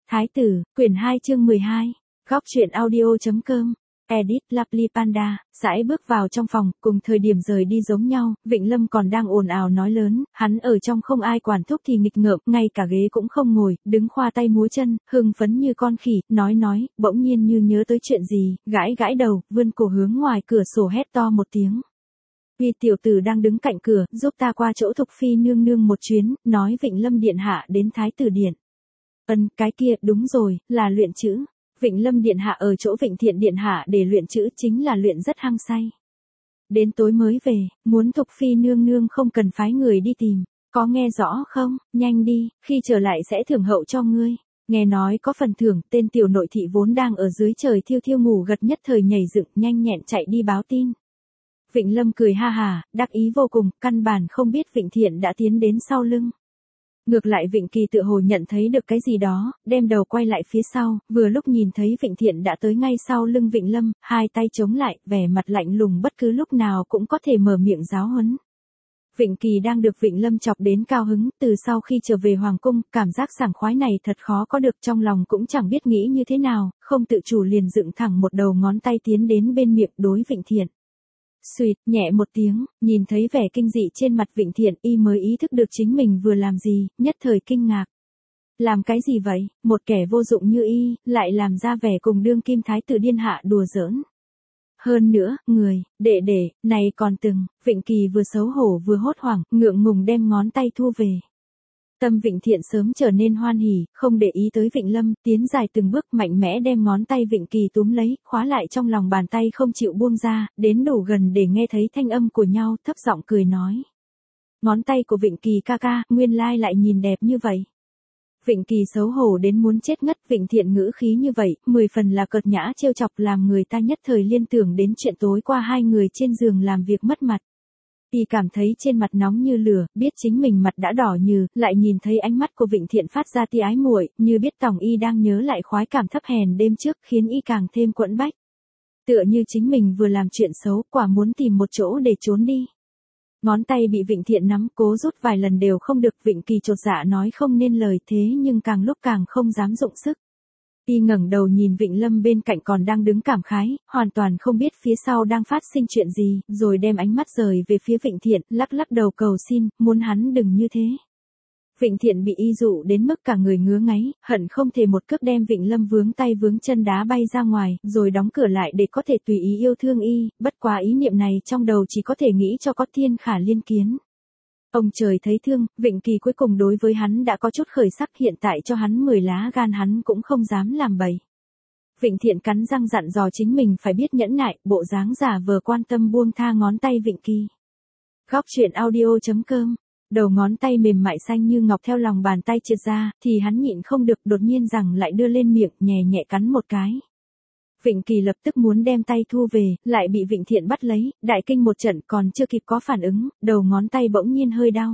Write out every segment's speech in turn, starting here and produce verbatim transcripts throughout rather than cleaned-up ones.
Thái tử, quyển hai chương mười hai, góc truyện audio.com, edit Lovely Panda, sải bước vào trong phòng, cùng thời điểm rời đi giống nhau, Vịnh Lâm còn đang ồn ào nói lớn, hắn ở trong không ai quản thúc thì nghịch ngợm, ngay cả ghế cũng không ngồi, đứng khoa tay múa chân, hưng phấn như con khỉ, nói nói, bỗng nhiên như nhớ tới chuyện gì, gãi gãi đầu, vươn cổ hướng ngoài cửa sổ hét to một tiếng. Vì tiểu tử đang đứng cạnh cửa, giúp ta qua chỗ Thục Phi nương nương một chuyến, nói Vịnh Lâm điện hạ đến Thái tử điện. Ân, cái kia, đúng rồi, là luyện chữ. Vịnh Lâm điện hạ ở chỗ Vịnh Thiện điện hạ để luyện chữ chính là luyện rất hăng say. Đến tối mới về, muốn Thục Phi nương nương không cần phái người đi tìm, có nghe rõ không, nhanh đi, khi trở lại sẽ thưởng hậu cho ngươi. Nghe nói có phần thưởng, tên tiểu nội thị vốn đang ở dưới trời thiêu thiêu ngủ gật nhất thời nhảy dựng nhanh nhẹn chạy đi báo tin. Vịnh Lâm cười ha hà, đắc ý vô cùng, căn bản không biết Vịnh Thiện đã tiến đến sau lưng. Ngược lại Vịnh Kỳ tự hồ nhận thấy được cái gì đó, đem đầu quay lại phía sau, vừa lúc nhìn thấy Vịnh Thiện đã tới ngay sau lưng Vịnh Lâm, hai tay chống lại, vẻ mặt lạnh lùng bất cứ lúc nào cũng có thể mở miệng giáo huấn. Vịnh Kỳ đang được Vịnh Lâm chọc đến cao hứng, từ sau khi trở về Hoàng cung, cảm giác sảng khoái này thật khó có được, trong lòng cũng chẳng biết nghĩ như thế nào, không tự chủ liền dựng thẳng một đầu ngón tay tiến đến bên miệng đối Vịnh Thiện. Xuyệt, nhẹ một tiếng, nhìn thấy vẻ kinh dị trên mặt Vịnh Thiện, y mới ý thức được chính mình vừa làm gì, nhất thời kinh ngạc. Làm cái gì vậy, một kẻ vô dụng như y, lại làm ra vẻ cùng đương kim thái tử điên hạ đùa giỡn. Hơn nữa, người, đệ đệ, này còn từng, Vịnh Kỳ vừa xấu hổ vừa hốt hoảng, ngượng ngùng đem ngón tay thu về. Tâm Vịnh Thiện sớm trở nên hoan hỉ, không để ý tới Vịnh Lâm, tiến dài từng bước mạnh mẽ đem ngón tay Vịnh Kỳ túm lấy, khóa lại trong lòng bàn tay không chịu buông ra, đến đủ gần để nghe thấy thanh âm của nhau, thấp giọng cười nói. Ngón tay của Vịnh Kỳ ca ca, nguyên lai lại nhìn đẹp như vậy. Vịnh Kỳ xấu hổ đến muốn chết ngất, Vịnh Thiện ngữ khí như vậy, mười phần là cợt nhã trêu chọc làm người ta nhất thời liên tưởng đến chuyện tối qua hai người trên giường làm việc mất mặt. Y cảm thấy trên mặt nóng như lửa, biết chính mình mặt đã đỏ nhừ, lại nhìn thấy ánh mắt của Vịnh Thiện phát ra tia ái muội, như biết Tòng Y đang nhớ lại khoái cảm thấp hèn đêm trước, khiến Y càng thêm quẫn bách. Tựa như chính mình vừa làm chuyện xấu, quả muốn tìm một chỗ để trốn đi. Ngón tay bị Vịnh Thiện nắm, cố rút vài lần đều không được, Vịnh Kỳ chột dạ nói không nên lời, thế nhưng càng lúc càng không dám dụng sức. Y ngẩng đầu nhìn Vịnh Lâm bên cạnh còn đang đứng cảm khái, hoàn toàn không biết phía sau đang phát sinh chuyện gì, rồi đem ánh mắt rời về phía Vịnh Thiện, lắc lắc đầu cầu xin, muốn hắn đừng như thế. Vịnh Thiện bị y dụ đến mức cả người ngứa ngáy, hận không thể một cước đem Vịnh Lâm vướng tay vướng chân đá bay ra ngoài, rồi đóng cửa lại để có thể tùy ý yêu thương y, bất quá ý niệm này trong đầu chỉ có thể nghĩ cho có thiên khả liên kiến. Ông trời thấy thương, Vịnh Kỳ cuối cùng đối với hắn đã có chút khởi sắc, hiện tại cho hắn mười lá gan hắn cũng không dám làm bậy. Vịnh Thiện cắn răng dặn dò chính mình phải biết nhẫn nại, bộ dáng giả vờ quan tâm buông tha ngón tay Vịnh Kỳ. Góc truyện audio.com, đầu ngón tay mềm mại xanh như ngọc theo lòng bàn tay trượt ra, thì hắn nhịn không được đột nhiên rằng lại đưa lên miệng, nhẹ nhẹ cắn một cái. Vịnh Kỳ lập tức muốn đem tay thu về, lại bị Vịnh Thiện bắt lấy, đại kinh một trận, còn chưa kịp có phản ứng, đầu ngón tay bỗng nhiên hơi đau.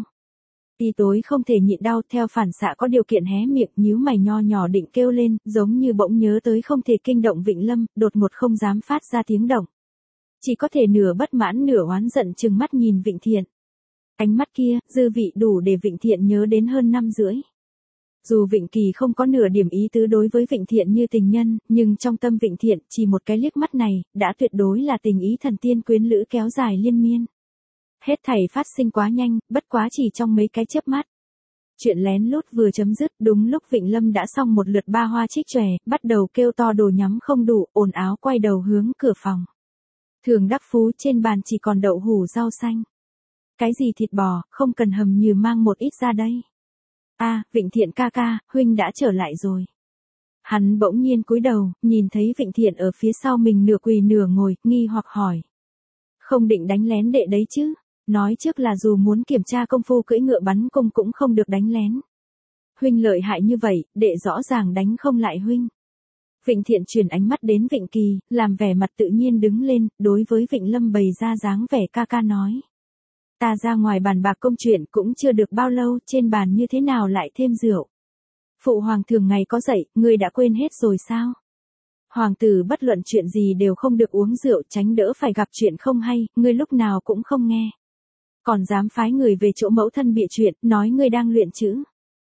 Y tối không thể nhịn đau, theo phản xạ có điều kiện hé miệng, nhíu mày nho nhỏ định kêu lên, giống như bỗng nhớ tới không thể kinh động Vịnh Lâm, đột ngột không dám phát ra tiếng động. Chỉ có thể nửa bất mãn nửa oán giận trừng mắt nhìn Vịnh Thiện. Ánh mắt kia, dư vị đủ để Vịnh Thiện nhớ đến hơn năm rưỡi. Dù Vịnh Kỳ không có nửa điểm ý tứ đối với Vịnh Thiện như tình nhân, nhưng trong tâm Vịnh Thiện, chỉ một cái liếc mắt này, đã tuyệt đối là tình ý thần tiên quyến lữ kéo dài liên miên. Hết thảy phát sinh quá nhanh, bất quá chỉ trong mấy cái chớp mắt. Chuyện lén lút vừa chấm dứt, đúng lúc Vịnh Lâm đã xong một lượt ba hoa trích chòe, bắt đầu kêu to đồ nhắm không đủ, ồn áo quay đầu hướng cửa phòng. Thường đắc phú trên bàn chỉ còn đậu hủ rau xanh. Cái gì thịt bò, không cần hầm nhừ mang một ít ra đây. A, à, Vịnh Thiện ca ca, huynh đã trở lại rồi. Hắn bỗng nhiên cúi đầu, nhìn thấy Vịnh Thiện ở phía sau mình nửa quỳ nửa ngồi, nghi hoặc hỏi. Không định đánh lén đệ đấy chứ? Nói trước là dù muốn kiểm tra công phu cưỡi ngựa bắn cung cũng không được đánh lén. Huynh lợi hại như vậy, đệ rõ ràng đánh không lại huynh. Vịnh Thiện chuyển ánh mắt đến Vịnh Kỳ, làm vẻ mặt tự nhiên đứng lên, đối với Vịnh Lâm bày ra dáng vẻ ca ca nói. Ta ra ngoài bàn bạc công chuyện cũng chưa được bao lâu, trên bàn như thế nào lại thêm rượu. Phụ hoàng thường ngày có dạy, ngươi đã quên hết rồi sao? Hoàng tử bất luận chuyện gì đều không được uống rượu, tránh đỡ phải gặp chuyện không hay, ngươi lúc nào cũng không nghe. Còn dám phái người về chỗ mẫu thân bịa chuyện, nói ngươi đang luyện chữ.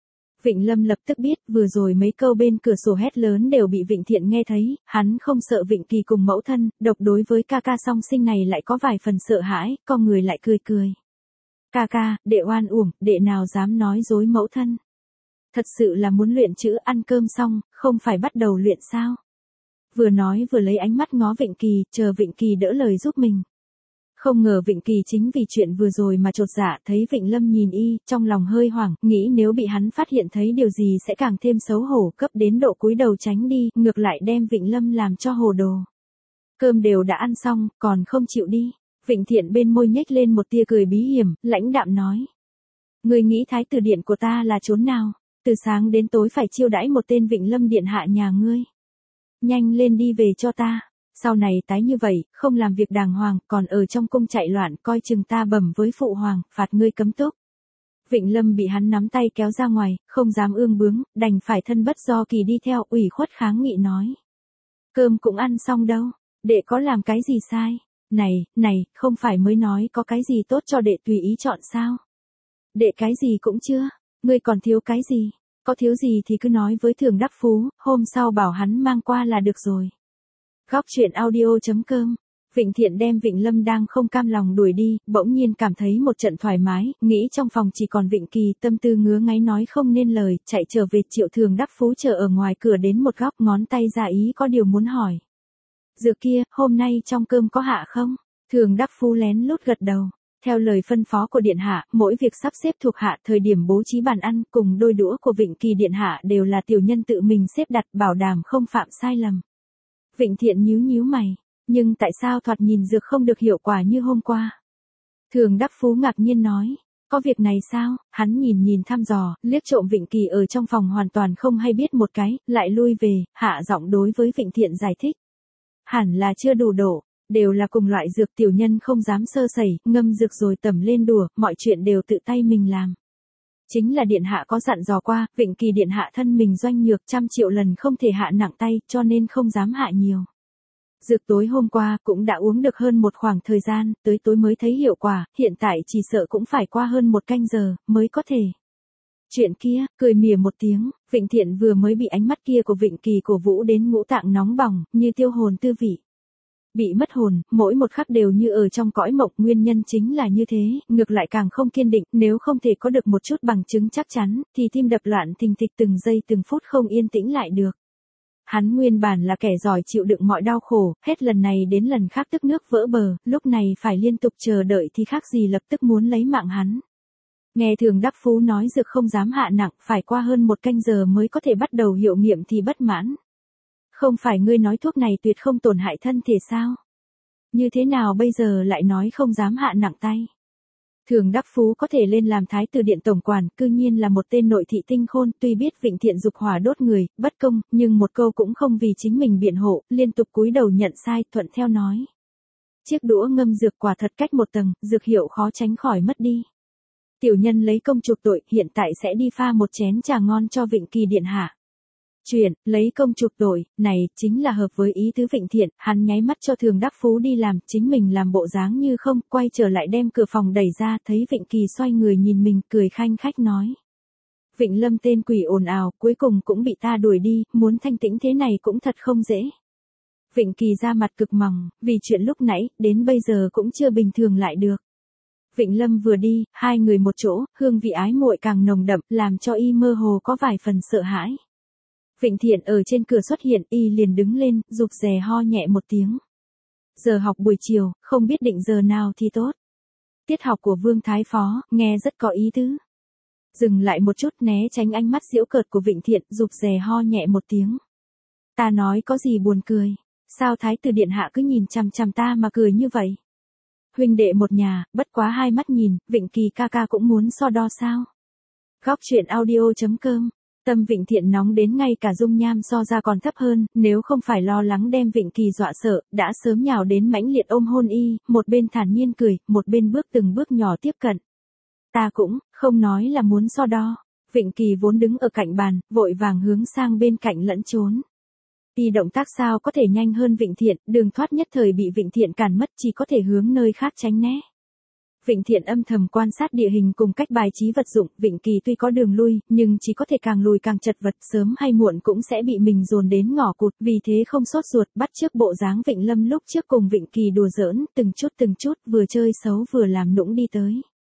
Vịnh Lâm lập tức biết, vừa rồi mấy câu bên cửa sổ hét lớn đều bị Vịnh Thiện nghe thấy, hắn không sợ Vịnh Kỳ cùng mẫu thân, độc đối với ca ca song sinh này lại có vài phần sợ hãi, con người lại cười cười. Ca ca, đệ oan uổng, đệ nào dám nói dối mẫu thân. Thật sự là muốn luyện chữ, ăn cơm xong, không phải bắt đầu luyện sao? Vừa nói vừa lấy ánh mắt ngó Vịnh Kỳ, chờ Vịnh Kỳ đỡ lời giúp mình. Không ngờ Vịnh Kỳ chính vì chuyện vừa rồi mà chột dạ, thấy Vịnh Lâm nhìn y, trong lòng hơi hoảng, nghĩ nếu bị hắn phát hiện thấy điều gì sẽ càng thêm xấu hổ, cấp đến độ cúi đầu tránh đi, ngược lại đem Vịnh Lâm làm cho hồ đồ. Cơm đều đã ăn xong, còn không chịu đi. Vịnh Thiện bên môi nhếch lên một tia cười bí hiểm, lãnh đạm nói. Ngươi nghĩ thái tử điện của ta là chốn nào? Từ sáng đến tối phải chiêu đãi một tên Vịnh Lâm điện hạ nhà ngươi. Nhanh lên đi về cho ta. Sau này tái như vậy, không làm việc đàng hoàng, còn ở trong cung chạy loạn, coi chừng ta bẩm với phụ hoàng, phạt ngươi cấm túc. Vịnh Lâm bị hắn nắm tay kéo ra ngoài, không dám ương bướng, đành phải thân bất do kỳ đi theo, ủy khuất kháng nghị nói. Cơm cũng ăn xong đâu, đệ có làm cái gì sai? Này, này, không phải mới nói có cái gì tốt cho đệ tùy ý chọn sao? Đệ cái gì cũng chưa, ngươi còn thiếu cái gì? Có thiếu gì thì cứ nói với Thường Đắc Phú, hôm sau bảo hắn mang qua là được rồi. Góc truyện audio chấm com. Vịnh Thiện đem Vịnh Lâm đang không cam lòng đuổi đi, bỗng nhiên cảm thấy một trận thoải mái, nghĩ trong phòng chỉ còn Vịnh Kỳ, tâm tư ngứa ngáy nói không nên lời, chạy trở về Triệu Thường Đắc Phú chờ ở ngoài cửa đến một góc, ngón tay ra ý có điều muốn hỏi. Dược kia, hôm nay trong cơm có hạ không? Thường Đắc Phú lén lút gật đầu. Theo lời phân phó của điện hạ, mỗi việc sắp xếp thuộc hạ, thời điểm bố trí bàn ăn cùng đôi đũa của Vịnh Kỳ điện hạ đều là tiểu nhân tự mình xếp đặt, bảo đảm không phạm sai lầm. Vịnh Thiện nhíu nhíu mày, nhưng tại sao thoạt nhìn dược không được hiệu quả như hôm qua? Thường Đắc Phú ngạc nhiên nói, có việc này sao? Hắn nhìn nhìn thăm dò, liếc trộm Vịnh Kỳ ở trong phòng hoàn toàn không hay biết một cái, lại lui về, hạ giọng đối với Vịnh Thiện giải thích. Hẳn là chưa đủ độ, đều là cùng loại dược, tiểu nhân không dám sơ sẩy, ngâm dược rồi tẩm lên đùa, mọi chuyện đều tự tay mình làm. Chính là điện hạ có dặn dò qua, Vịnh Kỳ điện hạ thân mình doanh nhược, trăm triệu lần không thể hạ nặng tay, cho nên không dám hạ nhiều. Dược tối hôm qua cũng đã uống được hơn một khoảng thời gian, tới tối mới thấy hiệu quả, hiện tại chỉ sợ cũng phải qua hơn một canh giờ, mới có thể. Chuyện kia, cười mỉa một tiếng, Vịnh Thiện vừa mới bị ánh mắt kia của Vịnh Kỳ cổ vũ đến ngũ tạng nóng bỏng, như tiêu hồn tư vị. Bị mất hồn, mỗi một khắc đều như ở trong cõi mộng, nguyên nhân chính là như thế, ngược lại càng không kiên định, nếu không thể có được một chút bằng chứng chắc chắn, thì tim đập loạn thình thịch từng giây từng phút không yên tĩnh lại được. Hắn nguyên bản là kẻ giỏi chịu đựng mọi đau khổ, hết lần này đến lần khác tức nước vỡ bờ, lúc này phải liên tục chờ đợi thì khác gì lập tức muốn lấy mạng hắn. Nghe Thường Đắc Phú nói dược không dám hạ nặng, phải qua hơn một canh giờ mới có thể bắt đầu hiệu nghiệm thì bất mãn. Không phải ngươi nói thuốc này tuyệt không tổn hại thân thể sao? Như thế nào bây giờ lại nói không dám hạ nặng tay? Thường Đắc Phú có thể lên làm thái tử điện tổng quản, cư nhiên là một tên nội thị tinh khôn, tuy biết Vịnh Thiện dục hỏa đốt người, bất công, nhưng một câu cũng không vì chính mình biện hộ, liên tục cúi đầu nhận sai, thuận theo nói. Chiếc đũa ngâm dược quả thật cách một tầng, dược hiệu khó tránh khỏi mất đi. Tiểu nhân lấy công chuộc tội, hiện tại sẽ đi pha một chén trà ngon cho Vịnh Kỳ điện hạ. Chuyện, lấy công chuộc tội, này, chính là hợp với ý tứ Vịnh Thiện, hắn nháy mắt cho Thường Đắc Phú đi làm, chính mình làm bộ dáng như không, quay trở lại đem cửa phòng đẩy ra, thấy Vịnh Kỳ xoay người nhìn mình, cười khanh khách nói. Vịnh Lâm tên quỷ ồn ào, cuối cùng cũng bị ta đuổi đi, muốn thanh tĩnh thế này cũng thật không dễ. Vịnh Kỳ ra mặt cực mỏng, vì chuyện lúc nãy, đến bây giờ cũng chưa bình thường lại được. Vịnh Lâm vừa đi, hai người một chỗ, hương vị ái muội càng nồng đậm, làm cho y mơ hồ có vài phần sợ hãi. Vịnh Thiện ở trên cửa xuất hiện, y liền đứng lên, rụt rè ho nhẹ một tiếng. Giờ học buổi chiều, không biết định giờ nào thì tốt. Tiết học của Vương Thái Phó, nghe rất có ý tứ. Dừng lại một chút né tránh ánh mắt giễu cợt của Vịnh Thiện, rụt rè ho nhẹ một tiếng. Ta nói có gì buồn cười, sao Thái tử điện hạ cứ nhìn chằm chằm ta mà cười như vậy? Huynh đệ một nhà, bất quá hai mắt nhìn, Vịnh Kỳ ca ca cũng muốn so đo sao? Góc truyện audio chấm com. Tâm Vịnh Thiện nóng đến ngay cả dung nham so ra còn thấp hơn, nếu không phải lo lắng đem Vịnh Kỳ dọa sợ, đã sớm nhào đến mãnh liệt ôm hôn y, một bên thản nhiên cười, một bên bước từng bước nhỏ tiếp cận. Ta cũng, không nói là muốn so đo. Vịnh Kỳ vốn đứng ở cạnh bàn, vội vàng hướng sang bên cạnh lẫn trốn. Y động tác sao có thể nhanh hơn Vịnh Thiện, đường thoát nhất thời bị Vịnh Thiện cản mất, chỉ có thể hướng nơi khác tránh né. Vịnh Thiện âm thầm quan sát địa hình cùng cách bài trí vật dụng, Vịnh Kỳ tuy có đường lui, nhưng chỉ có thể càng lùi càng chật vật, sớm hay muộn cũng sẽ bị mình dồn đến ngõ cụt, vì thế không sốt ruột, bắt chước bộ dáng Vịnh Lâm lúc trước cùng Vịnh Kỳ đùa giỡn, từng chút từng chút, vừa chơi xấu vừa làm nũng đi tới.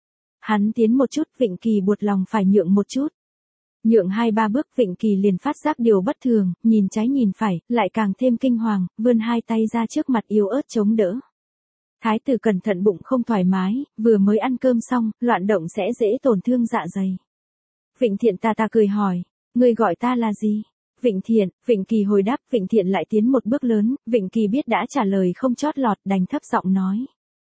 Hắn tiến một chút, Vịnh Kỳ buột lòng phải nhượng một chút. Nhượng hai ba bước, Vịnh Kỳ liền phát giác điều bất thường, nhìn trái nhìn phải, lại càng thêm kinh hoàng, vươn hai tay ra trước mặt yếu ớt chống đỡ. Thái tử cẩn thận bụng không thoải mái, vừa mới ăn cơm xong, loạn động sẽ dễ tổn thương dạ dày. Vịnh Thiện ta ta cười hỏi, ngươi gọi ta là gì? Vịnh Thiện, Vịnh Kỳ hồi đáp, Vịnh Thiện lại tiến một bước lớn, Vịnh Kỳ biết đã trả lời không chót lọt, đành thấp giọng nói.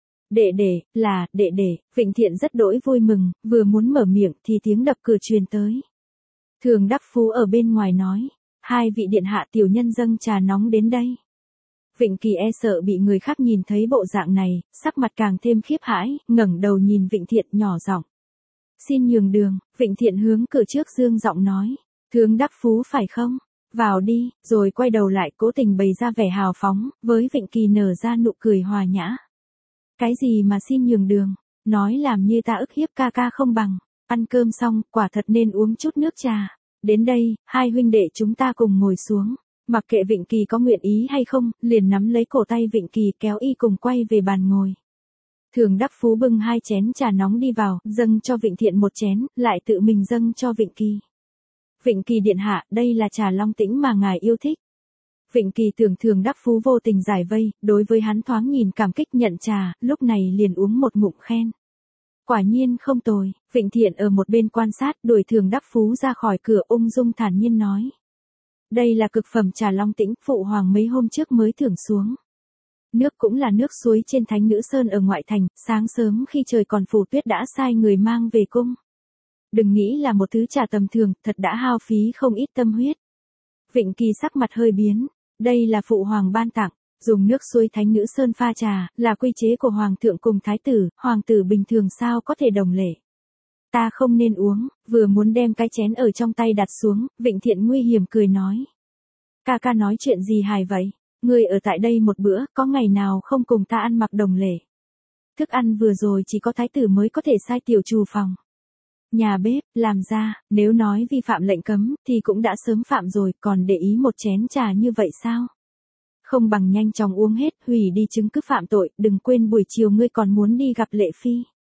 Đệ đệ, là, đệ đệ, Vịnh Thiện rất đỗi vui mừng, vừa muốn mở miệng thì tiếng đập cửa truyền tới. Thường Đắc Phú ở bên ngoài nói, hai vị điện hạ tiểu nhân dâng trà nóng đến đây. Vịnh Kỳ e sợ bị người khác nhìn thấy bộ dạng này, sắc mặt càng thêm khiếp hãi, ngẩng đầu nhìn Vịnh Thiện nhỏ giọng. Xin nhường đường, Vịnh Thiện hướng cửa trước dương giọng nói, Thường Đắc Phú phải không? Vào đi, rồi quay đầu lại cố tình bày ra vẻ hào phóng, với Vịnh Kỳ nở ra nụ cười hòa nhã. Cái gì mà xin nhường đường, nói làm như ta ức hiếp ca ca không bằng, ăn cơm xong, quả thật nên uống chút nước trà. Đến đây, hai huynh đệ chúng ta cùng ngồi xuống. Mặc kệ Vịnh Kỳ có nguyện ý hay không, liền nắm lấy cổ tay Vịnh Kỳ kéo y cùng quay về bàn ngồi. Thường Đắc Phú bưng hai chén trà nóng đi vào, dâng cho Vịnh Thiện một chén, lại tự mình dâng cho Vịnh Kỳ. Vịnh Kỳ điện hạ, đây là trà long tĩnh mà ngài yêu thích. Vịnh Kỳ tưởng Thường Đắc Phú vô tình giải vây, đối với hắn thoáng nhìn cảm kích nhận trà, lúc này liền uống một ngụm khen. Quả nhiên không tồi, Vịnh Thiện ở một bên quan sát, đuổi Thường Đắc Phú ra khỏi cửa, ung dung thản nhiên nói. Đây là cực phẩm trà long tĩnh, phụ hoàng mấy hôm trước mới thưởng xuống. Nước cũng là nước suối trên Thánh Nữ Sơn ở ngoại thành, sáng sớm khi trời còn phủ tuyết đã sai người mang về cung. Đừng nghĩ là một thứ trà tầm thường, thật đã hao phí không ít tâm huyết. Vịnh Kỳ sắc mặt hơi biến, đây là phụ hoàng ban tặng, dùng nước suối Thánh Nữ Sơn pha trà, là quy chế của hoàng thượng cùng thái tử, hoàng tử bình thường sao có thể đồng lệ. Ta không nên uống, vừa muốn đem cái chén ở trong tay đặt xuống, Vịnh Thiện nguy hiểm cười nói. Ca ca nói chuyện gì hài vậy? Ngươi ở tại đây một bữa, có ngày nào không cùng ta ăn mặc đồng lệ? Thức ăn vừa rồi chỉ có thái tử mới có thể sai tiểu trù phòng. Nhà bếp, làm ra, nếu nói vi phạm lệnh cấm, thì cũng đã sớm phạm rồi, còn để ý một chén trà như vậy sao? Không bằng nhanh chóng uống hết, hủy đi chứng cứ phạm tội, đừng quên buổi chiều ngươi còn muốn đi gặp Lệ Phi.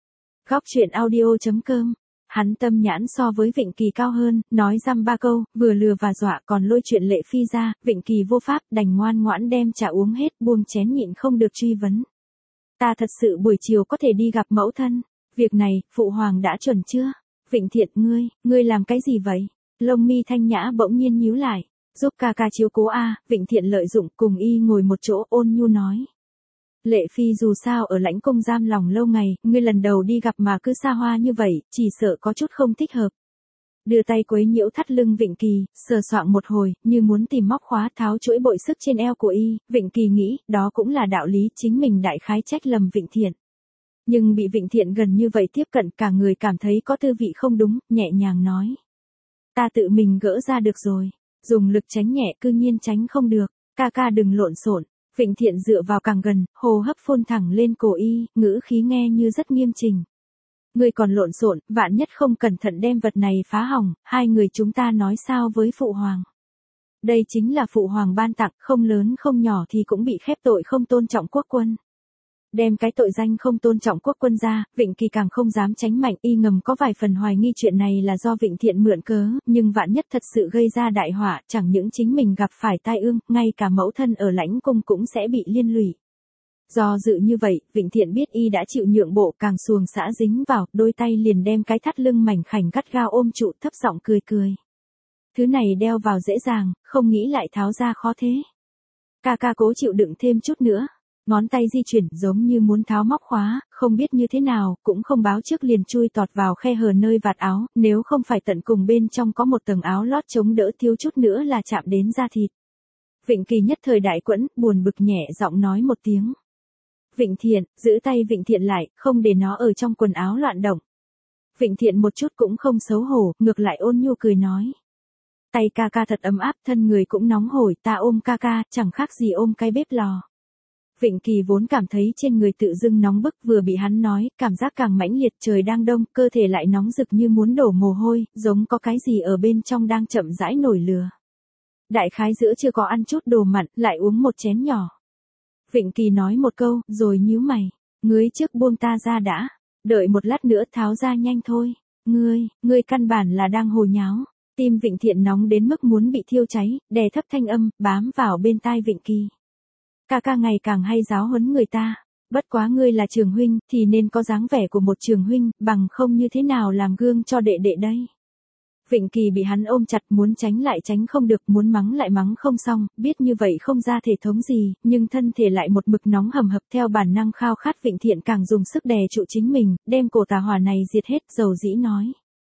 Góc truyện audio chấm com. Hắn tâm nhãn so với Vịnh Kỳ cao hơn, nói dăm ba câu, vừa lừa và dọa còn lôi chuyện Lệ Phi ra, Vịnh Kỳ vô pháp, đành ngoan ngoãn đem trà uống hết, buông chén nhịn không được truy vấn. Ta thật sự buổi chiều có thể đi gặp mẫu thân, việc này, phụ hoàng đã chuẩn chưa? Vịnh Thiện, ngươi, ngươi làm cái gì vậy? Lông mi thanh nhã bỗng nhiên nhíu lại, giúp ca ca chiếu cố a. Vịnh Thiện lợi dụng cùng y ngồi một chỗ, ôn nhu nói. Lệ Phi dù sao ở lãnh cung giam lòng lâu ngày, ngươi lần đầu đi gặp mà cứ xa hoa như vậy, chỉ sợ có chút không thích hợp. Đưa tay quấy nhiễu thắt lưng Vịnh Kỳ, sờ soạng một hồi, như muốn tìm móc khóa tháo chuỗi bội sức trên eo của y, Vịnh Kỳ nghĩ, đó cũng là đạo lý, chính mình đại khái trách lầm Vịnh Thiện. Nhưng bị Vịnh Thiện gần như vậy tiếp cận, cả người cảm thấy có tư vị không đúng, nhẹ nhàng nói. Ta tự mình gỡ ra được rồi, dùng lực tránh nhẹ cư nhiên tránh không được, ca ca đừng lộn xộn. Vịnh Thiện dựa vào càng gần, hô hấp phun thẳng lên cổ y, ngữ khí nghe như rất nghiêm trình. Ngươi còn lộn xộn, vạn nhất không cẩn thận đem vật này phá hỏng, hai người chúng ta nói sao với phụ hoàng. Đây chính là phụ hoàng ban tặng, không lớn không nhỏ thì cũng bị khép tội không tôn trọng quốc quân. Đem cái tội danh không tôn trọng quốc quân ra, Vịnh Kỳ càng không dám tránh mạnh, y ngầm có vài phần hoài nghi chuyện này là do Vịnh Thiện mượn cớ, nhưng vạn nhất thật sự gây ra đại họa, chẳng những chính mình gặp phải tai ương, ngay cả mẫu thân ở lãnh cung cũng sẽ bị liên lụy. Do dự như vậy, Vịnh Thiện biết y đã chịu nhượng bộ, càng xuồng xã dính vào, đôi tay liền đem cái thắt lưng mảnh khảnh gắt gao ôm trụ, thấp giọng cười cười. Thứ này đeo vào dễ dàng, không nghĩ lại tháo ra khó thế. Ca ca cố chịu đựng thêm chút nữa. Ngón tay di chuyển giống như muốn tháo móc khóa, không biết như thế nào, cũng không báo trước liền chui tọt vào khe hở nơi vạt áo, nếu không phải tận cùng bên trong có một tầng áo lót chống đỡ thiếu chút nữa là chạm đến da thịt. Vịnh Kỳ nhất thời đại quẫn, buồn bực nhẹ giọng nói một tiếng. Vịnh Thiện, giữ tay Vịnh Thiện lại, không để nó ở trong quần áo loạn động. Vịnh Thiện một chút cũng không xấu hổ, ngược lại ôn nhu cười nói. Tay ca ca thật ấm áp, thân người cũng nóng hổi, ta ôm ca ca, chẳng khác gì ôm cái bếp lò. Vịnh Kỳ vốn cảm thấy trên người tự dưng nóng bức, vừa bị hắn nói, cảm giác càng mãnh liệt, trời đang đông, cơ thể lại nóng rực như muốn đổ mồ hôi, giống có cái gì ở bên trong đang chậm rãi nổi lửa. Đại khái giữa chưa có ăn chút đồ mặn, lại uống một chén nhỏ. Vịnh Kỳ nói một câu, rồi nhíu mày. Ngươi trước buông ta ra đã. Đợi một lát nữa tháo ra nhanh thôi. Ngươi, ngươi căn bản là đang hồ nháo. Tim Vịnh Thiện nóng đến mức muốn bị thiêu cháy, đè thấp thanh âm, bám vào bên tai Vịnh Kỳ. Ca ca ngày càng hay giáo huấn người ta. Bất quá ngươi là trường huynh, thì nên có dáng vẻ của một trường huynh, bằng không như thế nào làm gương cho đệ đệ đây. Vịnh Kỳ bị hắn ôm chặt, muốn tránh lại tránh không được, muốn mắng lại mắng không xong, biết như vậy không ra thể thống gì, nhưng thân thể lại một mực nóng hầm hập, theo bản năng khao khát. Vịnh Thiện càng dùng sức đè trụ chính mình, đem cổ tà hỏa này diệt hết, dầu dĩ nói.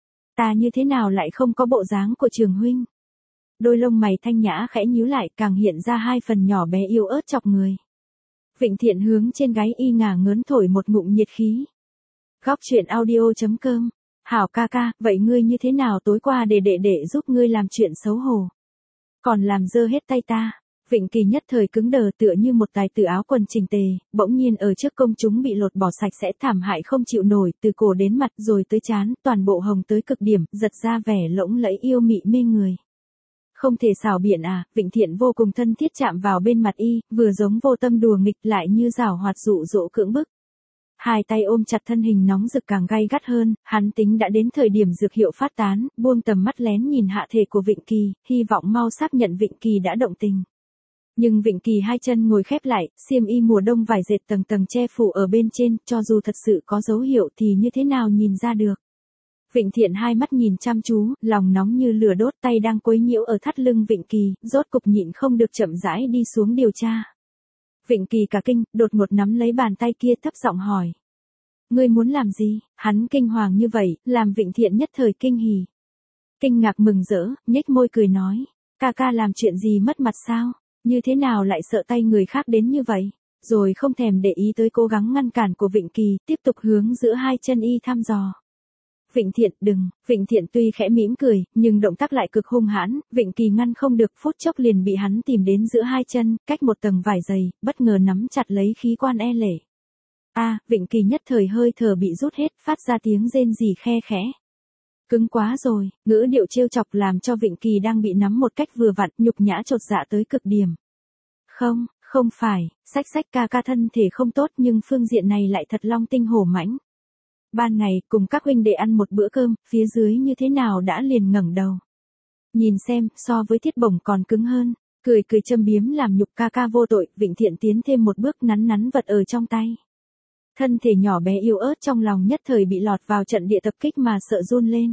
Ta như thế nào lại không có bộ dáng của trường huynh? Đôi lông mày thanh nhã khẽ nhíu lại, càng hiện ra hai phần nhỏ bé yếu ớt chọc người. Vịnh Thiện hướng trên gáy y ngả ngớn thổi một ngụm nhiệt khí. Góc truyện audio chấm com. Hảo ca ca, vậy ngươi như thế nào tối qua để đệ đệ giúp ngươi làm chuyện xấu hổ? Còn làm dơ hết tay ta. Vịnh Kỳ nhất thời cứng đờ, tựa như một tài tử áo quần chỉnh tề, bỗng nhiên ở trước công chúng bị lột bỏ sạch sẽ, thảm hại không chịu nổi, từ cổ đến mặt rồi tới trán, toàn bộ hồng tới cực điểm, giật ra vẻ lỗng lẫy yêu mị mê người. Không thể xảo biện à? Vịnh Thiện vô cùng thân thiết chạm vào bên mặt y, vừa giống vô tâm đùa nghịch lại như giảo hoạt dụ dỗ cưỡng bức. Hai tay ôm chặt, thân hình nóng rực càng gay gắt hơn, hắn tính đã đến thời điểm dược hiệu phát tán, buông tầm mắt lén nhìn hạ thể của Vịnh Kỳ, hy vọng mau xác nhận Vịnh Kỳ đã động tình. Nhưng Vịnh Kỳ hai chân ngồi khép lại, xiêm y mùa đông vải dệt tầng tầng che phủ ở bên trên, cho dù thật sự có dấu hiệu thì như thế nào nhìn ra được. Vịnh Thiện hai mắt nhìn chăm chú, lòng nóng như lửa đốt, tay đang quấy nhiễu ở thắt lưng Vịnh Kỳ, rốt cục nhịn không được chậm rãi đi xuống điều tra. Vịnh Kỳ cả kinh, đột ngột nắm lấy bàn tay kia thấp giọng hỏi. Ngươi muốn làm gì? Hắn kinh hoàng như vậy, làm Vịnh Thiện nhất thời kinh hỉ. Kinh ngạc mừng rỡ, nhếch môi cười nói. Ca ca làm chuyện gì mất mặt sao? Như thế nào lại sợ tay người khác đến như vậy? Rồi không thèm để ý tới cố gắng ngăn cản của Vịnh Kỳ, tiếp tục hướng giữa hai chân y thăm dò. Vịnh Thiện đừng, Vịnh Thiện tuy khẽ mỉm cười, nhưng động tác lại cực hung hãn, Vịnh Kỳ ngăn không được, phút chốc liền bị hắn tìm đến giữa hai chân, cách một tầng vải dày, bất ngờ nắm chặt lấy khí quan e lể. A, à, Vịnh Kỳ nhất thời hơi thở bị rút hết, phát ra tiếng rên rỉ khe khẽ. Cứng quá rồi, ngữ điệu trêu chọc làm cho Vịnh Kỳ đang bị nắm một cách vừa vặn, nhục nhã chột dạ tới cực điểm. Không, không phải, sách sách ca ca thân thể không tốt nhưng phương diện này lại thật long tinh hổ mãnh. Ban ngày, cùng các huynh đệ ăn một bữa cơm, phía dưới như thế nào đã liền ngẩng đầu. Nhìn xem, so với thiết bổng còn cứng hơn, cười cười châm biếm làm nhục ca ca vô tội, Vịnh Thiện tiến thêm một bước nắn nắn vật ở trong tay. Thân thể nhỏ bé yếu ớt trong lòng nhất thời bị lọt vào trận địa tập kích mà sợ run lên.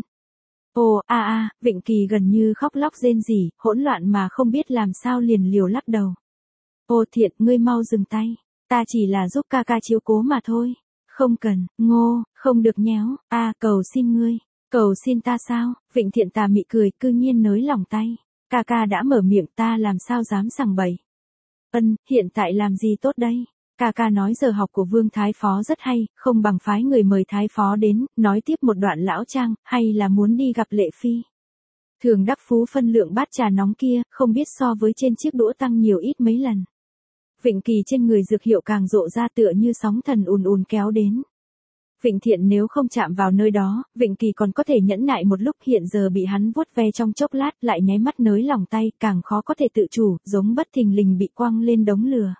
Ồ, a a, Vịnh Kỳ gần như khóc lóc rên rỉ, hỗn loạn mà không biết làm sao liền liều lắc đầu. Ô Thiện, ngươi mau dừng tay, ta chỉ là giúp ca ca chiếu cố mà thôi. Không cần, Ngô, không được nhéo, a à, cầu xin ngươi, cầu xin ta sao? Vịnh Thiện tà mị cười, cư nhiên nới lỏng tay. Ca ca đã mở miệng, ta làm sao dám sằng bậy. Ân, hiện tại làm gì tốt đây? Ca ca nói giờ học của Vương Thái Phó rất hay, không bằng phái người mời Thái Phó đến, nói tiếp một đoạn lão trang, hay là muốn đi gặp Lệ Phi. Thường đắc phú phân lượng bát trà nóng kia, không biết so với trên chiếc đũa tăng nhiều ít mấy lần. Vịnh Kỳ trên người dược hiệu càng rộ ra tựa như sóng thần ùn ùn kéo đến. Vịnh Thiện nếu không chạm vào nơi đó, Vịnh Kỳ còn có thể nhẫn nại một lúc, hiện giờ bị hắn vuốt ve trong chốc lát, lại nháy mắt nới lỏng tay, càng khó có thể tự chủ, giống bất thình lình bị quăng lên đống lửa.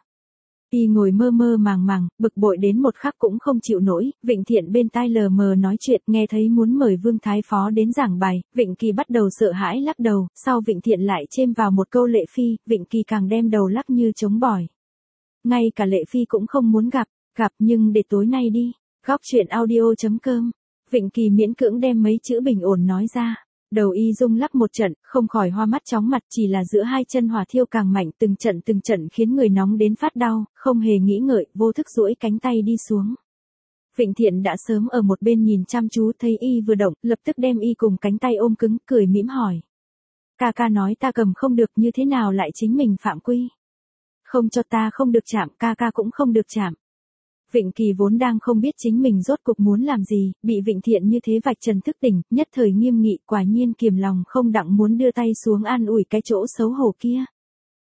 Y ngồi mơ mơ màng màng, bực bội đến một khắc cũng không chịu nổi, Vịnh Thiện bên tai lờ mờ nói chuyện, nghe thấy muốn mời Vương Thái Phó đến giảng bài, Vịnh Kỳ bắt đầu sợ hãi lắc đầu, sau Vịnh Thiện lại chêm vào một câu Lệ Phi, Vịnh Kỳ càng đem đầu lắc như trống bỏi. Ngay cả Lệ Phi cũng không muốn gặp, gặp nhưng để tối nay đi. Góc truyện audio chấm com. Vịnh Kỳ miễn cưỡng đem mấy chữ bình ổn nói ra. Đầu y rung lắc một trận, không khỏi hoa mắt chóng mặt, chỉ là giữa hai chân hỏa thiêu càng mạnh, từng trận từng trận khiến người nóng đến phát đau, không hề nghĩ ngợi, vô thức duỗi cánh tay đi xuống. Vịnh Thiện đã sớm ở một bên nhìn chăm chú, thấy y vừa động, lập tức đem y cùng cánh tay ôm cứng, cười mỉm hỏi. Ca ca nói ta cầm không được, như thế nào lại chính mình phạm quy? Không cho ta không được chạm, ca ca cũng không được chạm. Vịnh Kỳ vốn đang không biết chính mình rốt cục muốn làm gì, bị Vịnh Thiện như thế vạch trần thức tỉnh, nhất thời nghiêm nghị, quả nhiên kiềm lòng không đặng muốn đưa tay xuống an ủi cái chỗ xấu hổ kia.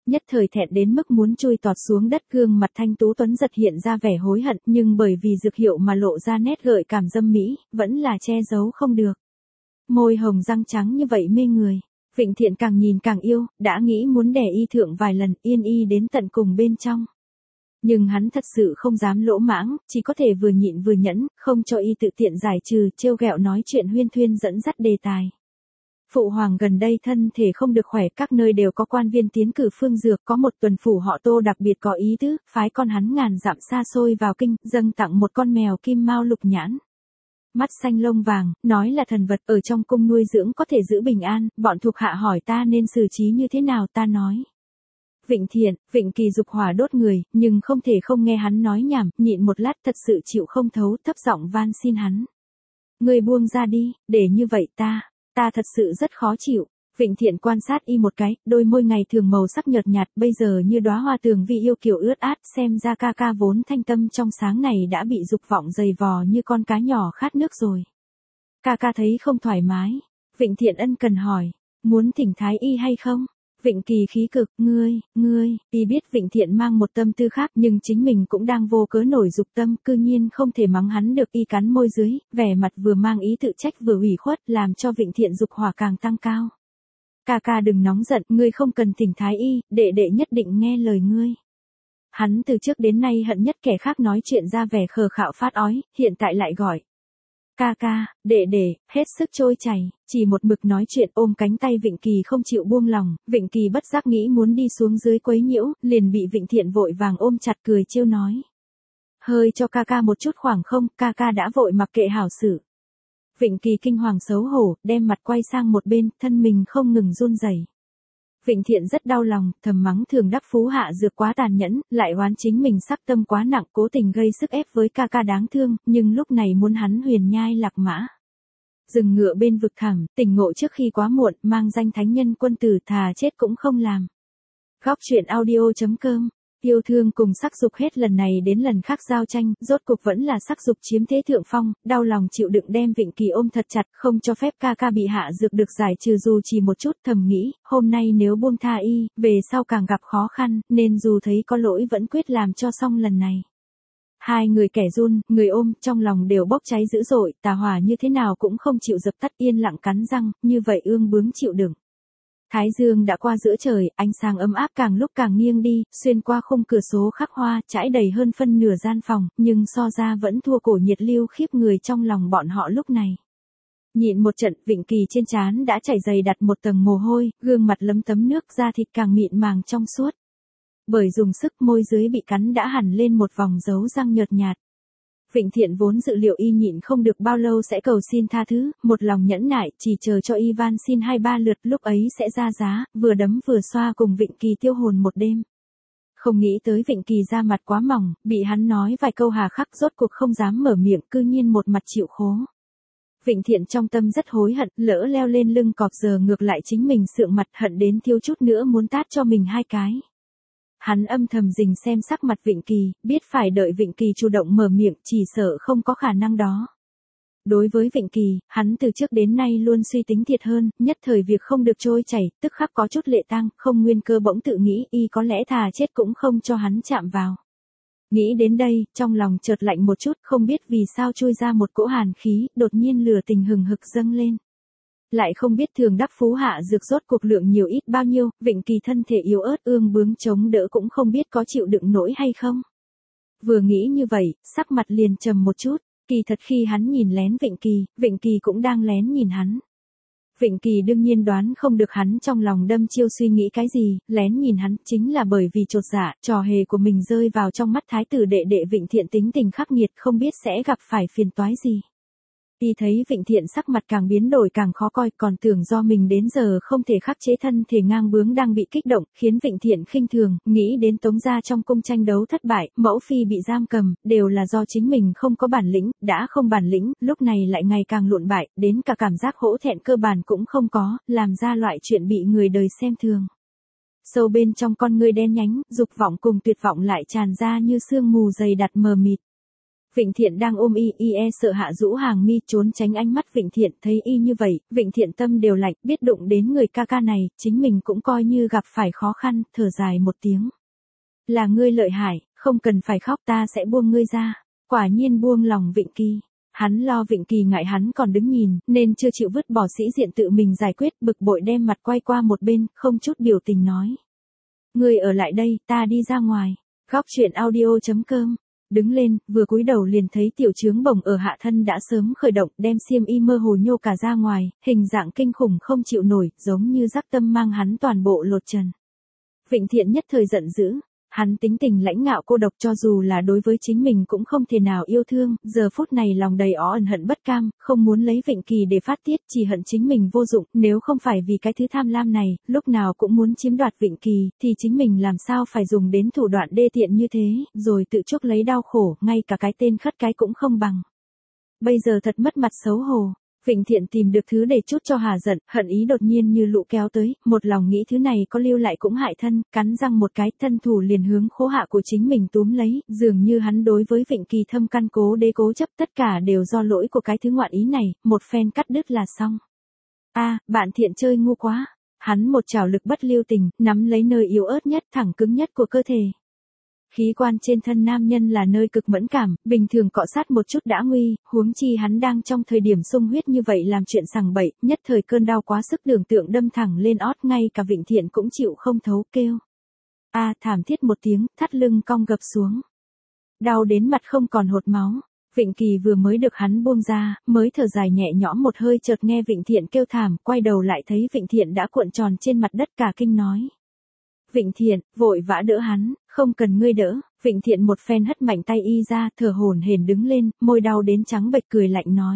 Nhất thời thẹn đến mức muốn chui tọt xuống đất, gương mặt thanh tú tuấn giật hiện ra vẻ hối hận, nhưng bởi vì dược hiệu mà lộ ra nét gợi cảm dâm mỹ, vẫn là che giấu không được. Môi hồng răng trắng như vậy mê người. Vịnh Thiện càng nhìn càng yêu, đã nghĩ muốn đè y thượng vài lần, yên y đến tận cùng bên trong. Nhưng hắn thật sự không dám lỗ mãng, chỉ có thể vừa nhịn vừa nhẫn, không cho y tự tiện giải trừ, trêu ghẹo nói chuyện huyên thuyên dẫn dắt đề tài. Phụ hoàng gần đây thân thể không được khỏe, các nơi đều có quan viên tiến cử phương dược, có một tuần phủ họ Tô đặc biệt có ý tứ, phái con hắn ngàn dặm xa xôi vào kinh, dâng tặng một con mèo kim mao lục nhãn. Mắt xanh lông vàng, nói là thần vật ở trong cung nuôi dưỡng có thể giữ bình an, bọn thuộc hạ hỏi ta nên xử trí như thế nào, ta nói. Vịnh Thiện, Vịnh Kỳ dục hỏa đốt người, nhưng không thể không nghe hắn nói nhảm, nhịn một lát thật sự chịu không thấu, thấp giọng van xin hắn. Ngươi buông ra đi, để như vậy ta, ta thật sự rất khó chịu. Vịnh Thiện quan sát y một cái, đôi môi ngày thường màu sắc nhợt nhạt, bây giờ như đóa hoa tường vi yêu kiều ướt át, xem ra ca ca vốn thanh tâm trong sáng này đã bị dục vọng dày vò như con cá nhỏ khát nước rồi. Ca ca thấy không thoải mái. Vịnh Thiện ân cần hỏi, muốn thỉnh thái y hay không? Vịnh Kỳ khí cực, ngươi, ngươi, y biết Vịnh Thiện mang một tâm tư khác nhưng chính mình cũng đang vô cớ nổi dục tâm, cư nhiên không thể mắng hắn được, y cắn môi dưới, vẻ mặt vừa mang ý tự trách vừa ủy khuất, làm cho Vịnh Thiện dục hỏa càng tăng cao. Ca ca đừng nóng giận, ngươi không cần thỉnh thái y, đệ đệ nhất định nghe lời ngươi. Hắn từ trước đến nay hận nhất kẻ khác nói chuyện ra vẻ khờ khạo phát ói, hiện tại lại gọi. Ca ca, đệ đệ, hết sức trôi chảy, chỉ một mực nói chuyện ôm cánh tay Vịnh Kỳ không chịu buông lòng, Vịnh Kỳ bất giác nghĩ muốn đi xuống dưới quấy nhiễu, liền bị Vịnh Thiện vội vàng ôm chặt cười trêu nói. Hơi cho ca ca một chút khoảng không, ca ca đã vội mặc kệ hảo sự. Vịnh Kỳ kinh hoàng xấu hổ, đem mặt quay sang một bên, thân mình không ngừng run rẩy. Vịnh Thiện rất đau lòng, thầm mắng Thường Đắc Phú hạ dược quá tàn nhẫn, lại oán chính mình sắc tâm quá nặng, cố tình gây sức ép với ca ca đáng thương, nhưng lúc này muốn hắn huyền nhai lạc mã. Dừng ngựa bên vực thẳm, tỉnh ngộ trước khi quá muộn, mang danh thánh nhân quân tử, thà chết cũng không làm. Góc truyện audio chấm com. Yêu thương cùng sắc dục hết lần này đến lần khác giao tranh, rốt cục vẫn là sắc dục chiếm thế thượng phong, đau lòng chịu đựng đem Vịnh Kỳ ôm thật chặt, không cho phép ca ca bị hạ dược được giải trừ dù chỉ một chút, thầm nghĩ, hôm nay nếu buông tha y, về sau càng gặp khó khăn, nên dù thấy có lỗi vẫn quyết làm cho xong lần này. Hai người kẻ run, người ôm, trong lòng đều bốc cháy dữ dội, tà hỏa như thế nào cũng không chịu dập tắt, yên lặng cắn răng, như vậy ương bướng chịu đựng. Thái dương đã qua giữa trời, ánh sáng ấm áp càng lúc càng nghiêng đi, xuyên qua khung cửa sổ khắc hoa, trải đầy hơn phân nửa gian phòng, nhưng so ra vẫn thua cổ nhiệt lưu khiếp người trong lòng bọn họ lúc này. Nhịn một trận, Vịnh Kỳ trên trán đã chảy dày đặt một tầng mồ hôi, gương mặt lấm tấm nước, da thịt càng mịn màng trong suốt. Bởi dùng sức, môi dưới bị cắn đã hẳn lên một vòng dấu răng nhợt nhạt. Vịnh Thiện vốn dự liệu y nhịn không được bao lâu sẽ cầu xin tha thứ, một lòng nhẫn nại, chỉ chờ cho y van xin hai ba lượt, lúc ấy sẽ ra giá, vừa đấm vừa xoa cùng Vịnh Kỳ tiêu hồn một đêm. Không nghĩ tới Vịnh Kỳ da mặt quá mỏng, bị hắn nói vài câu hà khắc rốt cuộc không dám mở miệng, cư nhiên một mặt chịu khố. Vịnh Thiện trong tâm rất hối hận, lỡ leo lên lưng cọp giờ ngược lại chính mình sượng mặt, hận đến thiếu chút nữa muốn tát cho mình hai cái. Hắn âm thầm rình xem sắc mặt Vịnh Kỳ, biết phải đợi Vịnh Kỳ chủ động mở miệng, chỉ sợ không có khả năng đó. Đối với Vịnh Kỳ, hắn từ trước đến nay luôn suy tính thiệt hơn, nhất thời việc không được trôi chảy, tức khắc có chút lệ tang, không nguyên cơ bỗng tự nghĩ y có lẽ thà chết cũng không cho hắn chạm vào. Nghĩ đến đây, trong lòng chợt lạnh một chút, không biết vì sao chui ra một cỗ hàn khí, đột nhiên lửa tình hừng hực dâng lên. Lại không biết Thường Đắc Phú hạ dược rốt cuộc lượng nhiều ít bao nhiêu, Vịnh Kỳ thân thể yếu ớt ương bướng chống đỡ cũng không biết có chịu đựng nổi hay không. Vừa nghĩ như vậy, sắc mặt liền trầm một chút, kỳ thật khi hắn nhìn lén Vịnh Kỳ, Vịnh Kỳ cũng đang lén nhìn hắn. Vịnh Kỳ đương nhiên đoán không được hắn trong lòng đâm chiêu suy nghĩ cái gì, lén nhìn hắn chính là bởi vì chột dạ, trò hề của mình rơi vào trong mắt thái tử đệ đệ Vịnh Thiện tính tình khắc nghiệt không biết sẽ gặp phải phiền toái gì. Y thấy Vịnh Thiện sắc mặt càng biến đổi càng khó coi, còn tưởng do mình đến giờ không thể khắc chế thân thể ngang bướng đang bị kích động, khiến Vịnh Thiện khinh thường, nghĩ đến Tống gia trong cung tranh đấu thất bại, mẫu phi bị giam cầm, đều là do chính mình không có bản lĩnh, đã không bản lĩnh, lúc này lại ngày càng lụn bại, đến cả cảm giác hổ thẹn cơ bản cũng không có, làm ra loại chuyện bị người đời xem thường. Sâu bên trong con ngươi đen nhánh, dục vọng cùng tuyệt vọng lại tràn ra như sương mù dày đặc mờ mịt. Vịnh Thiện đang ôm y, y e sợ Hạ rũ hàng mi trốn tránh ánh mắt Vịnh Thiện, thấy y như vậy, Vịnh Thiện tâm đều lạnh, biết đụng đến người ca ca này, chính mình cũng coi như gặp phải khó khăn, thở dài một tiếng. Là ngươi lợi hại, không cần phải khóc, ta sẽ buông ngươi ra. Quả nhiên buông lòng Vịnh Kỳ. Hắn lo Vịnh Kỳ ngại hắn còn đứng nhìn, nên chưa chịu vứt bỏ sĩ diện tự mình giải quyết, bực bội đem mặt quay qua một bên, không chút biểu tình nói. Ngươi ở lại đây, ta đi ra ngoài. Góc chuyện audio chấm com. Đứng lên, vừa cúi đầu liền thấy tiểu trướng bổng ở hạ thân đã sớm khởi động, đem xiêm y mơ hồ nhô cả ra ngoài, hình dạng kinh khủng không chịu nổi, giống như giác tâm mang hắn toàn bộ lột trần. Vịnh Thiện nhất thời giận dữ. Hắn tính tình lãnh ngạo cô độc, cho dù là đối với chính mình cũng không thể nào yêu thương, giờ phút này lòng đầy ó ẩn hận bất cam, không muốn lấy Vịnh Kỳ để phát tiết, chỉ hận chính mình vô dụng, nếu không phải vì cái thứ tham lam này, lúc nào cũng muốn chiếm đoạt Vịnh Kỳ, thì chính mình làm sao phải dùng đến thủ đoạn đê tiện như thế, rồi tự chuốc lấy đau khổ, ngay cả cái tên khất cái cũng không bằng. Bây giờ thật mất mặt xấu hổ. Vịnh Thiện tìm được thứ để chút cho hà giận, hận ý đột nhiên như lũ kéo tới, một lòng nghĩ thứ này có lưu lại cũng hại thân, cắn răng một cái, thân thủ liền hướng khố hạ của chính mình túm lấy, dường như hắn đối với Vịnh Kỳ thâm căn cố đế cố chấp, tất cả đều do lỗi của cái thứ ngoạn ý này, một phen cắt đứt là xong. A, à, bạn Thiện chơi ngu quá. Hắn một trảo lực bất lưu tình, nắm lấy nơi yếu ớt nhất, thẳng cứng nhất của cơ thể. Khí quan trên thân nam nhân là nơi cực mẫn cảm, bình thường cọ sát một chút đã nguy, huống chi hắn đang trong thời điểm xung huyết như vậy làm chuyện sằng bậy, nhất thời cơn đau quá sức tưởng tượng đâm thẳng lên ót, ngay cả Vịnh Thiện cũng chịu không thấu, kêu. A, à, thảm thiết một tiếng, thắt lưng cong gập xuống. Đau đến mặt không còn hột máu. Vịnh Kỳ vừa mới được hắn buông ra, mới thở dài nhẹ nhõm một hơi, chợt nghe Vịnh Thiện kêu thảm, quay đầu lại thấy Vịnh Thiện đã cuộn tròn trên mặt đất, cả kinh nói. Vịnh Thiện, vội vã đỡ hắn, không cần ngươi đỡ. Vịnh Thiện một phen hất mạnh tay y ra, thở hổn hển đứng lên, môi đau đến trắng bệch, cười lạnh nói.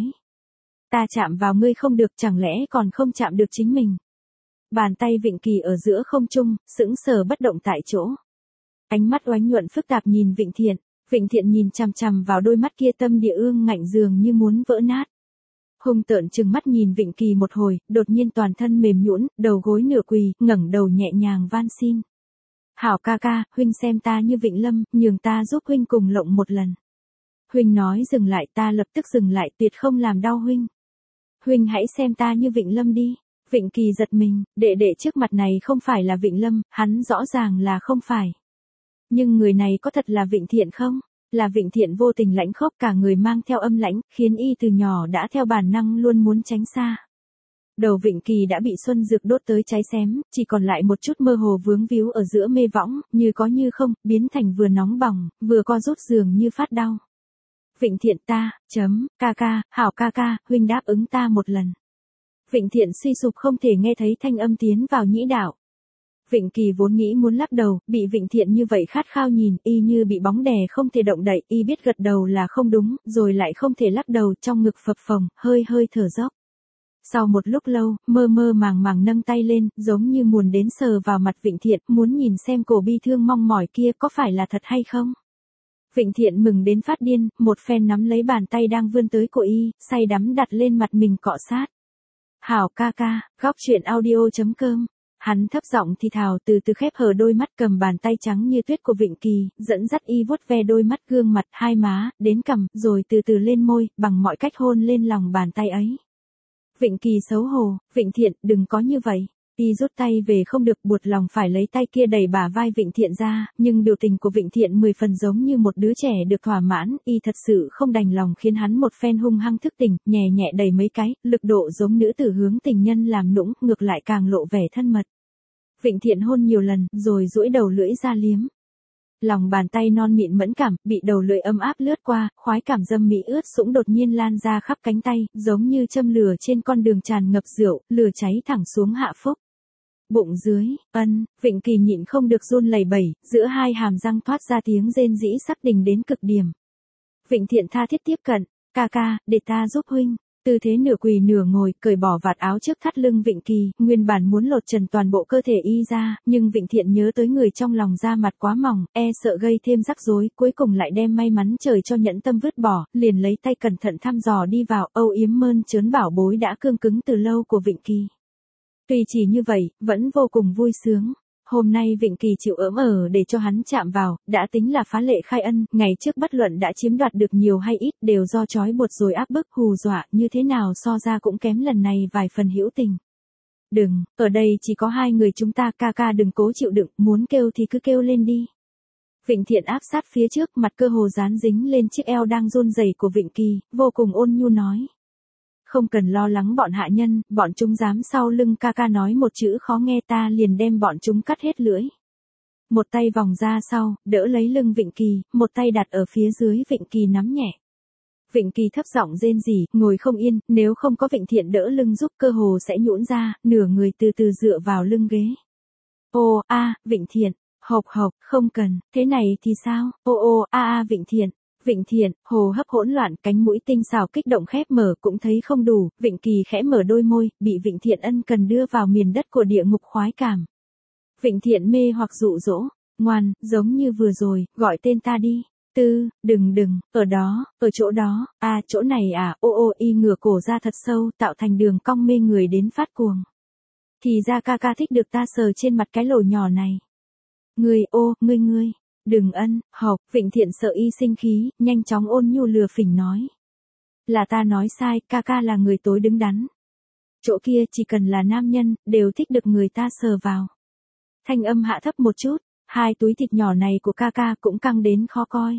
Ta chạm vào ngươi không được, chẳng lẽ còn không chạm được chính mình. Bàn tay Vịnh Kỳ ở giữa không trung, sững sờ bất động tại chỗ. Ánh mắt oánh nhuận phức tạp nhìn Vịnh Thiện. Vịnh Thiện nhìn chằm chằm vào đôi mắt kia, tâm địa ương ngạnh dường như muốn vỡ nát. Hung tợn trừng mắt nhìn Vịnh Kỳ một hồi, đột nhiên toàn thân mềm nhũn, đầu gối nửa quỳ, ngẩng đầu nhẹ nhàng van xin. Hảo ca ca, huynh xem ta như Vịnh Lâm, nhường ta giúp huynh cùng lộng một lần. Huynh nói dừng lại, ta lập tức dừng lại, tuyệt không làm đau huynh. Huynh hãy xem ta như Vịnh Lâm đi. Vịnh Kỳ giật mình, đệ đệ trước mặt này không phải là Vịnh Lâm, hắn rõ ràng là không phải. Nhưng người này có thật là Vịnh Thiện không? Là Vịnh Thiện vô tình lãnh khốc, cả người mang theo âm lãnh, khiến y từ nhỏ đã theo bản năng luôn muốn tránh xa. Đầu Vịnh Kỳ đã bị xuân dược đốt tới cháy xém, chỉ còn lại một chút mơ hồ vướng víu ở giữa mê võng, như có như không, biến thành vừa nóng bỏng, vừa co rút dường như phát đau. Vịnh Thiện ta, chấm, ca ca, hảo ca ca, huynh đáp ứng ta một lần. Vịnh Thiện suy sụp không thể nghe thấy thanh âm tiến vào nhĩ đạo. Vịnh Kỳ vốn nghĩ muốn lắc đầu, bị Vịnh Thiện như vậy khát khao nhìn, y như bị bóng đè không thể động đậy, y biết gật đầu là không đúng, rồi lại không thể lắc đầu, trong ngực phập phồng, hơi hơi thở dốc. Sau một lúc lâu, mơ mơ màng màng nâng tay lên, giống như muốn đến sờ vào mặt Vịnh Thiện, muốn nhìn xem cổ bi thương mong mỏi kia có phải là thật hay không. Vịnh Thiện mừng đến phát điên, một phen nắm lấy bàn tay đang vươn tới của y, say đắm đặt lên mặt mình cọ sát. Hảo ca ca, góc chuyện audio chấm com. Hắn thấp giọng thì thào, từ từ khép hờ đôi mắt, cầm bàn tay trắng như tuyết của Vịnh Kỳ, dẫn dắt y vuốt ve đôi mắt, gương mặt, hai má, đến cằm, rồi từ từ lên môi, bằng mọi cách hôn lên lòng bàn tay ấy. Vịnh Kỳ xấu hổ, Vịnh Thiện, đừng có như vậy. Y rút tay về không được, buột lòng phải lấy tay kia đẩy bả vai Vịnh Thiện ra, nhưng biểu tình của Vịnh Thiện mười phần giống như một đứa trẻ được thỏa mãn, y thật sự không đành lòng khiến hắn một phen hung hăng thức tỉnh, nhẹ nhẹ đẩy mấy cái, lực độ giống nữ tử hướng tình nhân làm nũng, ngược lại càng lộ vẻ thân mật. Vịnh Thiện hôn nhiều lần, rồi duỗi đầu lưỡi ra liếm. Lòng bàn tay non mịn mẫn cảm, bị đầu lưỡi ấm áp lướt qua, khoái cảm dâm mỹ ướt sũng đột nhiên lan ra khắp cánh tay, giống như châm lửa trên con đường tràn ngập rượu, lửa cháy thẳng xuống hạ phúc. Bụng dưới, ân, Vịnh Kỳ nhịn không được run lẩy bẩy, giữa hai hàm răng thoát ra tiếng rên rĩ sắp đình đến cực điểm. Vịnh Thiện tha thiết tiếp cận, ca ca, để ta giúp huynh. Tư thế nửa quỳ nửa ngồi, cởi bỏ vạt áo trước thắt lưng Vịnh Kỳ, nguyên bản muốn lột trần toàn bộ cơ thể y ra, nhưng Vịnh Thiện nhớ tới người trong lòng da mặt quá mỏng, e sợ gây thêm rắc rối, cuối cùng lại đem may mắn trời cho nhẫn tâm vứt bỏ, liền lấy tay cẩn thận thăm dò đi vào, âu yếm mơn trớn bảo bối đã cương cứng từ lâu của Vịnh Kỳ. Tuy chỉ như vậy, vẫn vô cùng vui sướng. Hôm nay Vịnh Kỳ chịu ỡm ở để cho hắn chạm vào, đã tính là phá lệ khai ân, ngày trước bất luận đã chiếm đoạt được nhiều hay ít đều do trói buộc rồi áp bức hù dọa, như thế nào so ra cũng kém lần này vài phần hữu tình. Đừng, ở đây chỉ có hai người chúng ta, ca ca đừng cố chịu đựng, muốn kêu thì cứ kêu lên đi. Vịnh Thiện áp sát phía trước, mặt cơ hồ dán dính lên chiếc eo đang run rẩy của Vịnh Kỳ, vô cùng ôn nhu nói. Không cần lo lắng bọn hạ nhân, bọn chúng dám sau lưng ca ca nói một chữ khó nghe ta liền đem bọn chúng cắt hết lưỡi. Một tay vòng ra sau, đỡ lấy lưng Vịnh Kỳ, một tay đặt ở phía dưới Vịnh Kỳ nắm nhẹ. Vịnh Kỳ thấp giọng rên rỉ, ngồi không yên, nếu không có Vịnh Thiện đỡ lưng giúp cơ hồ sẽ nhũn ra, nửa người từ từ dựa vào lưng ghế. Ô, a, Vịnh Thiện, hộc hộc, không cần, thế này thì sao, ô ô, a a Vịnh Thiện. Vịnh Thiện, hồ hấp hỗn loạn, cánh mũi tinh xảo kích động khép mở cũng thấy không đủ, Vịnh Kỳ khẽ mở đôi môi, bị Vịnh Thiện ân cần đưa vào miền đất của địa ngục khoái cảm. Vịnh Thiện mê hoặc dụ dỗ, ngoan, giống như vừa rồi, gọi tên ta đi. Tư, đừng đừng, ở đó, ở chỗ đó, à chỗ này à, ô ô y ngửa cổ ra thật sâu, tạo thành đường cong mê người đến phát cuồng. Thì ra ca ca thích được ta sờ trên mặt cái lỗ nhỏ này. Ngươi, ô, ngươi ngươi. Đừng ân, học, Vịnh Thiện sợ y sinh khí, nhanh chóng ôn nhu lừa phỉnh nói. Là ta nói sai, ca ca là người tối đứng đắn. Chỗ kia chỉ cần là nam nhân, đều thích được người ta sờ vào. Thanh âm hạ thấp một chút, hai túi thịt nhỏ này của ca ca cũng căng đến khó coi.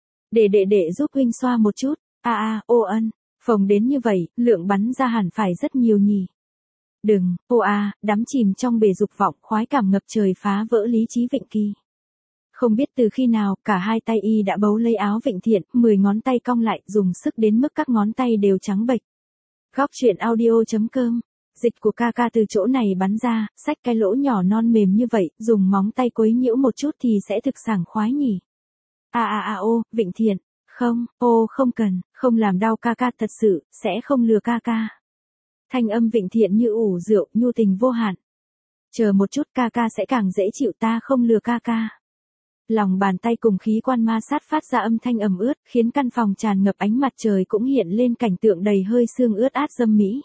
Để để để giúp huynh xoa một chút, a a, ô ân, phồng đến như vậy, lượng bắn ra hẳn phải rất nhiều nhỉ. Đừng, ô a, đắm chìm trong bể dục vọng, khoái cảm ngập trời phá vỡ lý trí Vịnh Kỳ. Không biết từ khi nào, cả hai tay y đã bấu lấy áo Vịnh Thiện, mười ngón tay cong lại, dùng sức đến mức các ngón tay đều trắng bệch. Góc truyện audio chấm com. Dịch của ca ca từ chỗ này bắn ra, xách cái lỗ nhỏ non mềm như vậy, dùng móng tay quấy nhiễu một chút thì sẽ thực sảng khoái nhỉ. A a a ô, Vịnh Thiện, không, ô không cần, không làm đau ca ca thật sự, sẽ không lừa ca ca. Thanh âm Vịnh Thiện như ủ rượu, nhu tình vô hạn. Chờ một chút ca ca sẽ càng dễ chịu, ta không lừa ca ca. Lòng bàn tay cùng khí quan ma sát phát ra âm thanh ẩm ướt, khiến căn phòng tràn ngập ánh mặt trời cũng hiện lên cảnh tượng đầy hơi sương ướt át dâm mỹ.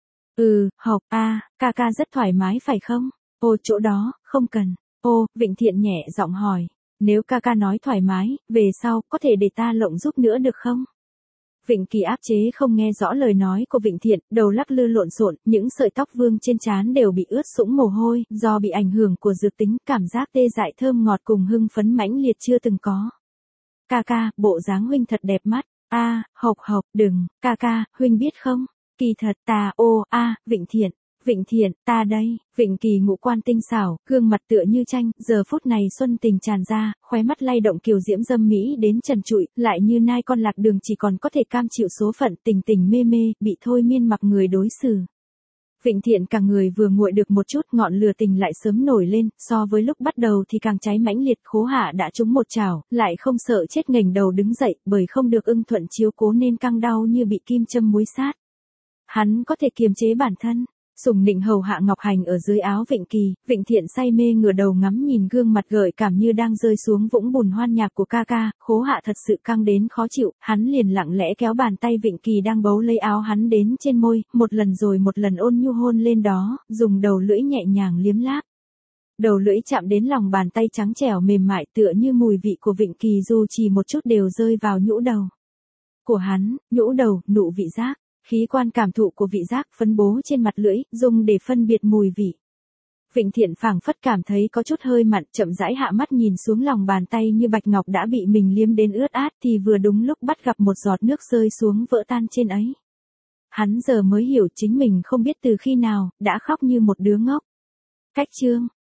Ừ, học, a, ca ca rất thoải mái phải không? Ô chỗ đó, không cần. Ô, Vịnh Thiện nhẹ giọng hỏi, nếu ca ca nói thoải mái, về sau, có thể để ta lộng giúp nữa được không? Vịnh Kỳ áp chế không nghe rõ lời nói của Vịnh Thiện, đầu lắc lư lộn xộn, những sợi tóc vương trên trán đều bị ướt sũng mồ hôi, do bị ảnh hưởng của dược tính, cảm giác tê dại thơm ngọt cùng hưng phấn mãnh liệt chưa từng có. Ca ca, bộ dáng huynh thật đẹp mắt. A, học học, đừng, ca ca, huynh biết không? Kỳ thật ta, ô, a, Vịnh Thiện. Vịnh Thiện, ta đây, Vịnh Kỳ ngũ quan tinh xảo, gương mặt tựa như tranh, giờ phút này xuân tình tràn ra, khóe mắt lay động kiều diễm dâm mỹ đến trần trụi, lại như nai con lạc đường chỉ còn có thể cam chịu số phận, tình tình mê mê, bị thôi miên mặc người đối xử. Vịnh Thiện cả người vừa nguội được một chút, ngọn lửa tình lại sớm nổi lên, so với lúc bắt đầu thì càng cháy mãnh liệt, Khố Hạ đã trúng một chảo, lại không sợ chết nghềnh đầu đứng dậy, bởi không được ưng thuận chiếu cố nên căng đau như bị kim châm muối sát. Hắn có thể kiềm chế bản thân. Sùng nịnh hầu hạ Ngọc Hành ở dưới áo Vịnh Kỳ, Vịnh Thiện say mê ngửa đầu ngắm nhìn gương mặt gợi cảm như đang rơi xuống vũng bùn hoan nhạc của ca ca, Khố Hạ thật sự căng đến khó chịu, hắn liền lặng lẽ kéo bàn tay Vịnh Kỳ đang bấu lấy áo hắn đến trên môi, một lần rồi một lần ôn nhu hôn lên đó, dùng đầu lưỡi nhẹ nhàng liếm láp. Đầu lưỡi chạm đến lòng bàn tay trắng trẻo mềm mại tựa như mùi vị của Vịnh Kỳ dù chỉ một chút đều rơi vào nhũ đầu của hắn, nhũ đầu, nụ vị giác. Khí quan cảm thụ của vị giác phân bố trên mặt lưỡi, dùng để phân biệt mùi vị. Vịnh Thiện phảng phất cảm thấy có chút hơi mặn, chậm rãi hạ mắt nhìn xuống lòng bàn tay như bạch ngọc đã bị mình liếm đến ướt át thì vừa đúng lúc bắt gặp một giọt nước rơi xuống vỡ tan trên ấy. Hắn giờ mới hiểu chính mình không biết từ khi nào, đã khóc như một đứa ngốc. Cách chương.